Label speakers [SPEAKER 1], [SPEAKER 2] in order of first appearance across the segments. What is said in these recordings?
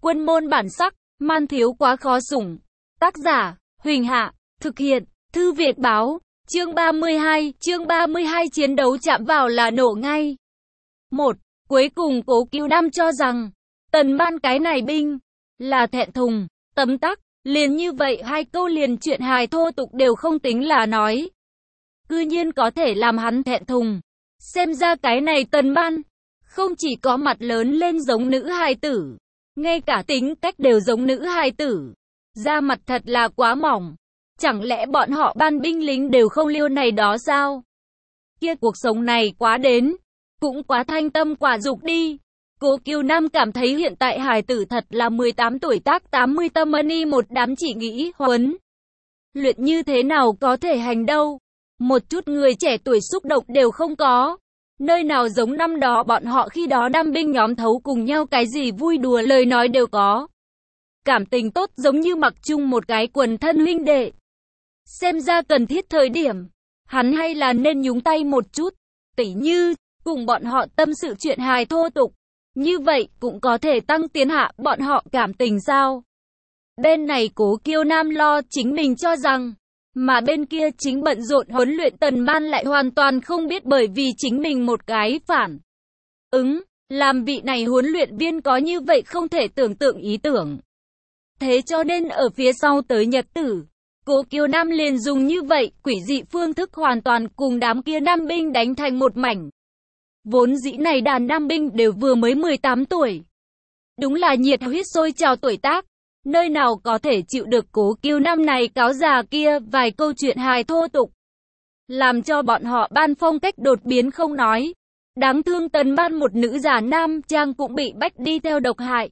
[SPEAKER 1] Quân môn bản sắc, man thiếu quá khó sủng. Tác giả, Huỳnh Hạ, thực hiện, Thư Việt Báo, chương 32 chiến đấu chạm vào là nổ ngay. 1. Cuối cùng Cố Kiêu Nam cho rằng, Tần Ban cái này binh, là thẹn thùng, tấm tắc, liền như vậy hai câu liền chuyện hài thô tục đều không tính là nói. Cư nhiên có thể làm hắn thẹn thùng. Xem ra cái này Tần Ban, không chỉ có mặt lớn lên giống nữ hài tử, ngay cả tính cách đều giống nữ hài tử. Da mặt thật là quá mỏng. Chẳng lẽ bọn họ Ban binh lính đều không liêu này đó sao? Kia cuộc sống này quá đến, cũng quá thanh tâm quả dục đi. Cố Kiêu Nam cảm thấy hiện tại hài tử thật là 18 tuổi tác 80 tâm ân một đám chỉ nghĩ huấn luyện như thế nào có thể hành đâu. Một chút người trẻ tuổi xúc động đều không có. Nơi nào giống năm đó bọn họ khi đó đam binh nhóm thấu cùng nhau cái gì vui đùa lời nói đều có. Cảm tình tốt giống như mặc chung một cái quần thân huynh đệ. Xem ra cần thiết thời điểm, hắn hay là nên nhúng tay một chút, tỉ như, cùng bọn họ tâm sự chuyện hài thô tục. Như vậy cũng có thể tăng tiến hạ bọn họ cảm tình sao. Bên này Cố Kiêu Nam lo chính mình cho rằng, mà bên kia chính bận rộn huấn luyện Tần Ban lại hoàn toàn không biết bởi vì chính mình một cái phản làm vị này huấn luyện viên có như vậy không thể tưởng tượng ý tưởng. Thế cho nên ở phía sau tới nhật tử, Cố Kiêu Nam liền dùng như vậy quỷ dị phương thức hoàn toàn cùng đám kia nam binh đánh thành một mảnh. Vốn dĩ này đàn nam binh đều vừa mới 18 tuổi. Đúng là nhiệt huyết sôi trào tuổi tác. Nơi nào có thể chịu được Cố Kiêu Nam này cáo già kia vài câu chuyện hài thô tục. Làm cho bọn họ Ban phong cách đột biến không nói. Đáng thương Tần Ban một nữ giả nam trang cũng bị bách đi theo độc hại.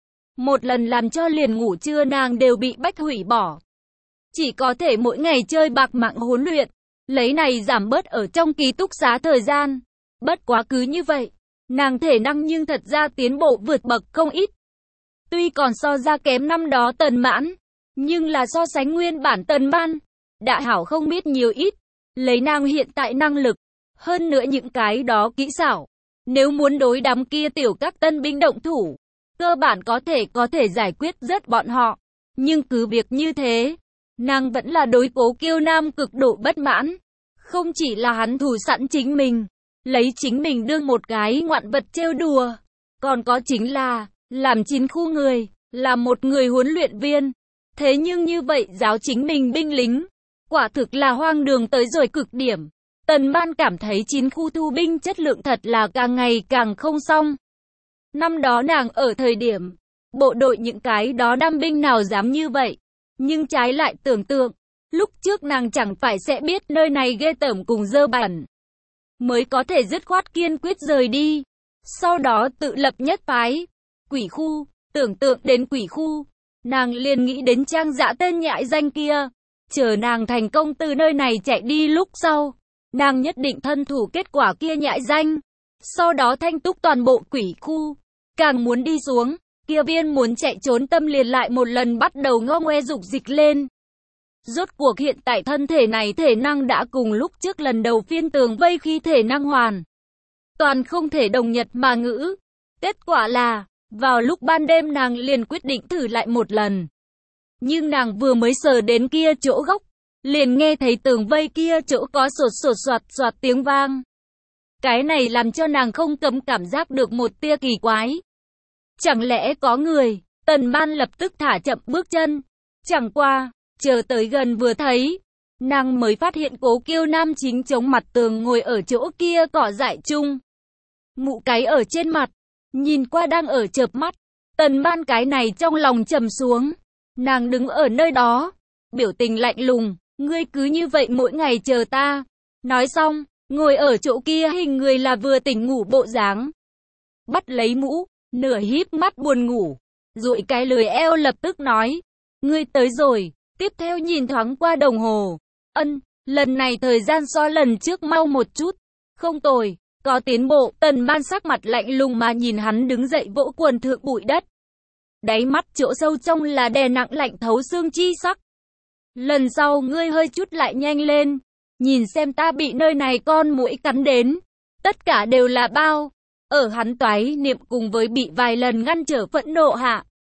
[SPEAKER 1] Một lần làm cho liền ngủ trưa nàng đều bị bách hủy bỏ. Chỉ có thể mỗi ngày chơi bạc mạng huấn luyện. Lấy này giảm bớt ở trong ký túc xá thời gian. Bất quá cứ như vậy, nàng thể năng nhưng thật ra tiến bộ vượt bậc không ít. Tuy còn so ra kém năm đó Tần Mãn, nhưng là so sánh nguyên bản Tần Ban, đã hảo không biết nhiều ít. Lấy nàng hiện tại năng lực, hơn nữa những cái đó kỹ xảo. Nếu muốn đối đám kia tiểu các tân binh động thủ, cơ bản có thể giải quyết rất bọn họ. Nhưng cứ việc như thế, nàng vẫn là đối Cố Kiêu Nam cực độ bất mãn. Không chỉ là hắn thù sẵn chính mình, lấy chính mình đương một cái ngoạn vật trêu đùa. Còn có chính là, làm chiến khu người, làm một người huấn luyện viên. Thế nhưng như vậy giáo chính mình binh lính, quả thực là hoang đường tới rồi cực điểm. Tần Ban cảm thấy chiến khu thu binh chất lượng thật là càng ngày càng không xong. Năm đó nàng ở thời điểm, bộ đội những cái đó đam binh nào dám như vậy. Nhưng trái lại tưởng tượng, lúc trước nàng chẳng phải sẽ biết nơi này ghê tởm cùng dơ bẩn. Mới có thể dứt khoát kiên quyết rời đi. Sau đó tự lập nhất phái. Quỷ khu, tưởng tượng đến quỷ khu, nàng liền nghĩ đến trang dã tên nhãi danh kia. Chờ nàng thành công từ nơi này chạy đi lúc sau, nàng nhất định thân thủ kết quả kia nhãi danh. Sau đó thanh túc toàn bộ quỷ khu. Càng muốn đi xuống, kia viên muốn chạy trốn tâm liền lại một lần bắt đầu ngo ngoe dục dịch lên. Rốt cuộc hiện tại thân thể này thể năng đã cùng lúc trước lần đầu phiên tường vây khi thể năng hoàn toàn không thể đồng nhật mà ngữ. Kết quả là, vào lúc ban đêm nàng liền quyết định thử lại một lần. Nhưng nàng vừa mới sờ đến kia chỗ góc, liền nghe thấy tường vây kia chỗ có sột soạt tiếng vang. Cái này làm cho nàng không cấm cảm giác được một tia kỳ quái. Chẳng lẽ có người? Tần Ban lập tức thả chậm bước chân. Chẳng qua, chờ tới gần vừa thấy, nàng mới phát hiện Cố Kiêu Nam chính chống mặt tường ngồi ở chỗ kia cỏ dại chung. Mụ cái ở trên mặt, nhìn qua đang ở chợp mắt. Tần Ban cái này trong lòng trầm xuống. Nàng đứng ở nơi đó, biểu tình lạnh lùng, ngươi cứ như vậy mỗi ngày chờ ta. Nói xong, ngồi ở chỗ kia hình người là vừa tỉnh ngủ bộ dáng. Bắt lấy mũ, nửa híp mắt buồn ngủ, duỗi cái lười eo lập tức nói, ngươi tới rồi. Tiếp theo nhìn thoáng qua đồng hồ. Lần này thời gian so lần trước mau một chút. Không tồi, có tiến bộ. Tần Ban sắc mặt lạnh lùng mà nhìn hắn đứng dậy vỗ quần thượng bụi đất. Đáy mắt chỗ sâu trong là đè nặng lạnh thấu xương chi sắc. Lần sau ngươi hơi chút lại nhanh lên. Nhìn xem ta bị nơi này con muỗi cắn đến. Tất cả đều là bao. Ở hắn toái niệm cùng với bị vài lần ngăn trở phẫn nộ hạ.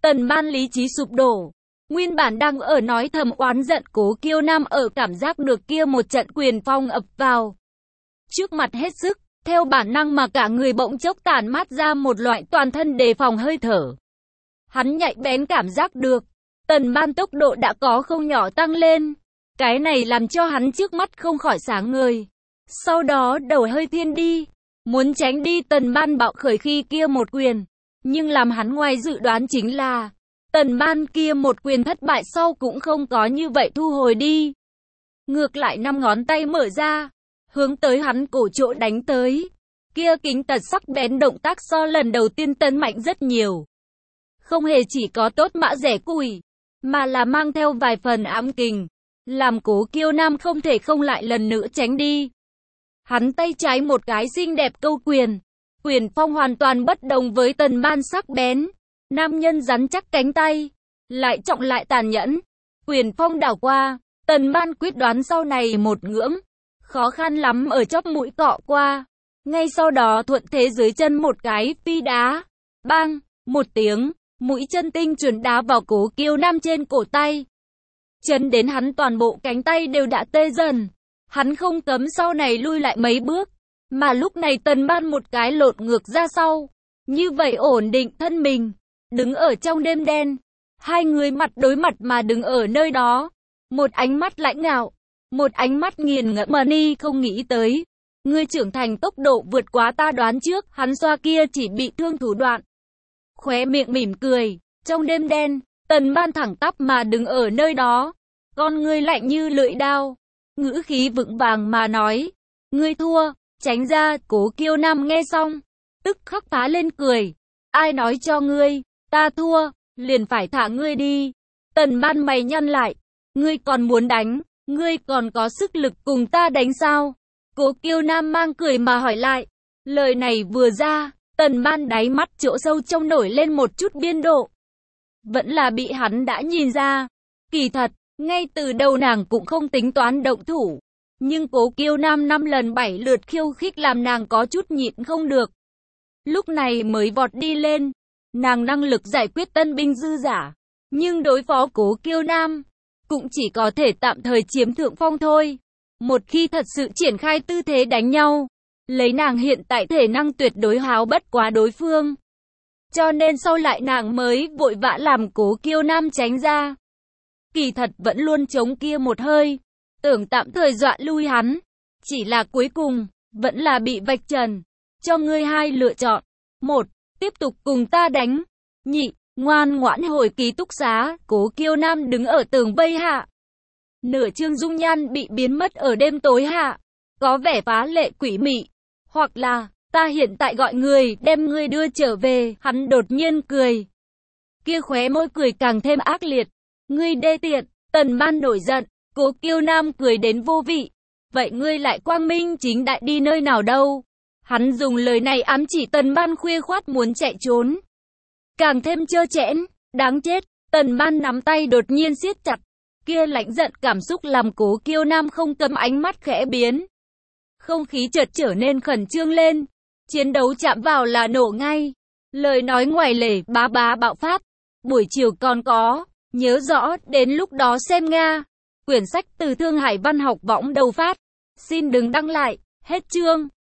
[SPEAKER 1] Tần Ban lý trí sụp đổ. Nguyên bản đang ở nói thầm oán giận Cố Kiêu Nam ở cảm giác được kia một trận quyền phong ập vào. Trước mặt hết sức, theo bản năng mà cả người bỗng chốc tản mát ra một loại toàn thân đề phòng hơi thở. Hắn nhạy bén cảm giác được, Tần Ban tốc độ đã có không nhỏ tăng lên. Cái này làm cho hắn trước mắt không khỏi sáng ngời. Sau đó đầu hơi thiên đi, muốn tránh đi Tần Ban bạo khởi khi kia một quyền. Nhưng làm hắn ngoài dự đoán chính là, Tần Ban kia một quyền thất bại sau cũng không có như vậy thu hồi đi. Ngược lại 5 ngón tay mở ra, hướng tới hắn cổ chỗ đánh tới. Kia kính tật sắc bén động tác so lần đầu tiên tấn mạnh rất nhiều. Không hề chỉ có tốt mã rẻ củi, mà là mang theo vài phần ám kình, làm Cố Kiêu Nam không thể không lại lần nữa tránh đi. Hắn tay trái một cái xinh đẹp câu quyền, quyền phong hoàn toàn bất đồng với Tần Ban sắc bén. Nam nhân rắn chắc cánh tay, lại trọng lại tàn nhẫn. Quyền phong đảo qua, Tần Ban quyết đoán sau này một ngưỡng, khó khăn lắm ở chóp mũi cọ qua. Ngay sau đó thuận thế dưới chân một cái phi đá. Bang, một tiếng, mũi chân tinh chuẩn đá vào Cố Kiêu Nam trên cổ tay. Chấn đến hắn toàn bộ cánh tay đều đã tê dần. Hắn không cấm sau này lui lại mấy bước. Mà lúc này Tần Ban một cái lột ngược ra sau. Như vậy ổn định thân mình. Đứng ở trong đêm đen. Hai người mặt đối mặt mà đứng ở nơi đó. Một ánh mắt lãnh ngạo. Một ánh mắt nghiền ngẫm mà ni không nghĩ tới. Ngươi trưởng thành tốc độ vượt quá ta đoán trước. Hắn xoa kia chỉ bị thương thủ đoạn. Khóe miệng mỉm cười. Trong đêm đen, Tần Ban thẳng tắp mà đứng ở nơi đó. Con ngươi lạnh như lưỡi đao. Ngữ khí vững vàng mà nói. Ngươi thua, tránh ra. Cố Kiêu Nam nghe xong, tức khắc phá lên cười. Ai nói cho ngươi, ta thua, liền phải thả ngươi đi. Tần Ban mày nhăn lại. Ngươi còn muốn đánh, ngươi còn có sức lực cùng ta đánh sao? Cố Kiêu Nam mang cười mà hỏi lại. Lời này vừa ra, Tần Ban đáy mắt chỗ sâu trong nổi lên một chút biên độ. Vẫn là bị hắn đã nhìn ra. Kỳ thật, ngay từ đầu nàng cũng không tính toán động thủ. Nhưng Cố Kiêu Nam 5 lần 7 lượt khiêu khích làm nàng có chút nhịn không được. Lúc này mới vọt đi lên. Nàng năng lực giải quyết tân binh dư giả. Nhưng đối phó Cố Kiêu Nam, cũng chỉ có thể tạm thời chiếm thượng phong thôi. Một khi thật sự triển khai tư thế đánh nhau, lấy nàng hiện tại thể năng tuyệt đối háo bất quá đối phương. Cho nên sau lại nàng mới vội vã làm Cố Kiêu Nam tránh ra. Kỳ thật vẫn luôn chống kia một hơi, tưởng tạm thời dọa lui hắn. Chỉ là cuối cùng, vẫn là bị vạch trần. Cho ngươi hai lựa chọn. 1. Tiếp tục cùng ta đánh. Nhị, ngoan ngoãn hồi ký túc xá. Cố Kiêu Nam đứng ở tường vây hạ. Nửa chương dung nhan bị biến mất ở đêm tối hạ. Có vẻ phá lệ quỷ mị. Hoặc là, ta hiện tại gọi người đem ngươi đưa trở về. Hắn đột nhiên cười. Kia khóe môi cười càng thêm ác liệt. Ngươi đê tiện. Tần Ban nổi giận. Cố Kiêu Nam cười đến vô vị. Vậy ngươi lại quang minh chính đại đi nơi nào đâu? Hắn dùng lời này ám chỉ Tần Ban khuya khoát muốn chạy trốn. Càng thêm trơ trẽn, đáng chết. Tần Ban nắm tay đột nhiên siết chặt. Kia lãnh giận cảm xúc làm Cố Kiêu Nam không cấm ánh mắt khẽ biến. Không khí chợt trở nên khẩn trương lên. Chiến đấu chạm vào là nổ ngay. Lời nói ngoài lề bá bá bạo phát. Buổi chiều còn có, nhớ rõ đến lúc đó xem Nga. Quyển sách từ Thương Hải Văn học võng đầu phát. Xin đừng đăng lại, hết chương.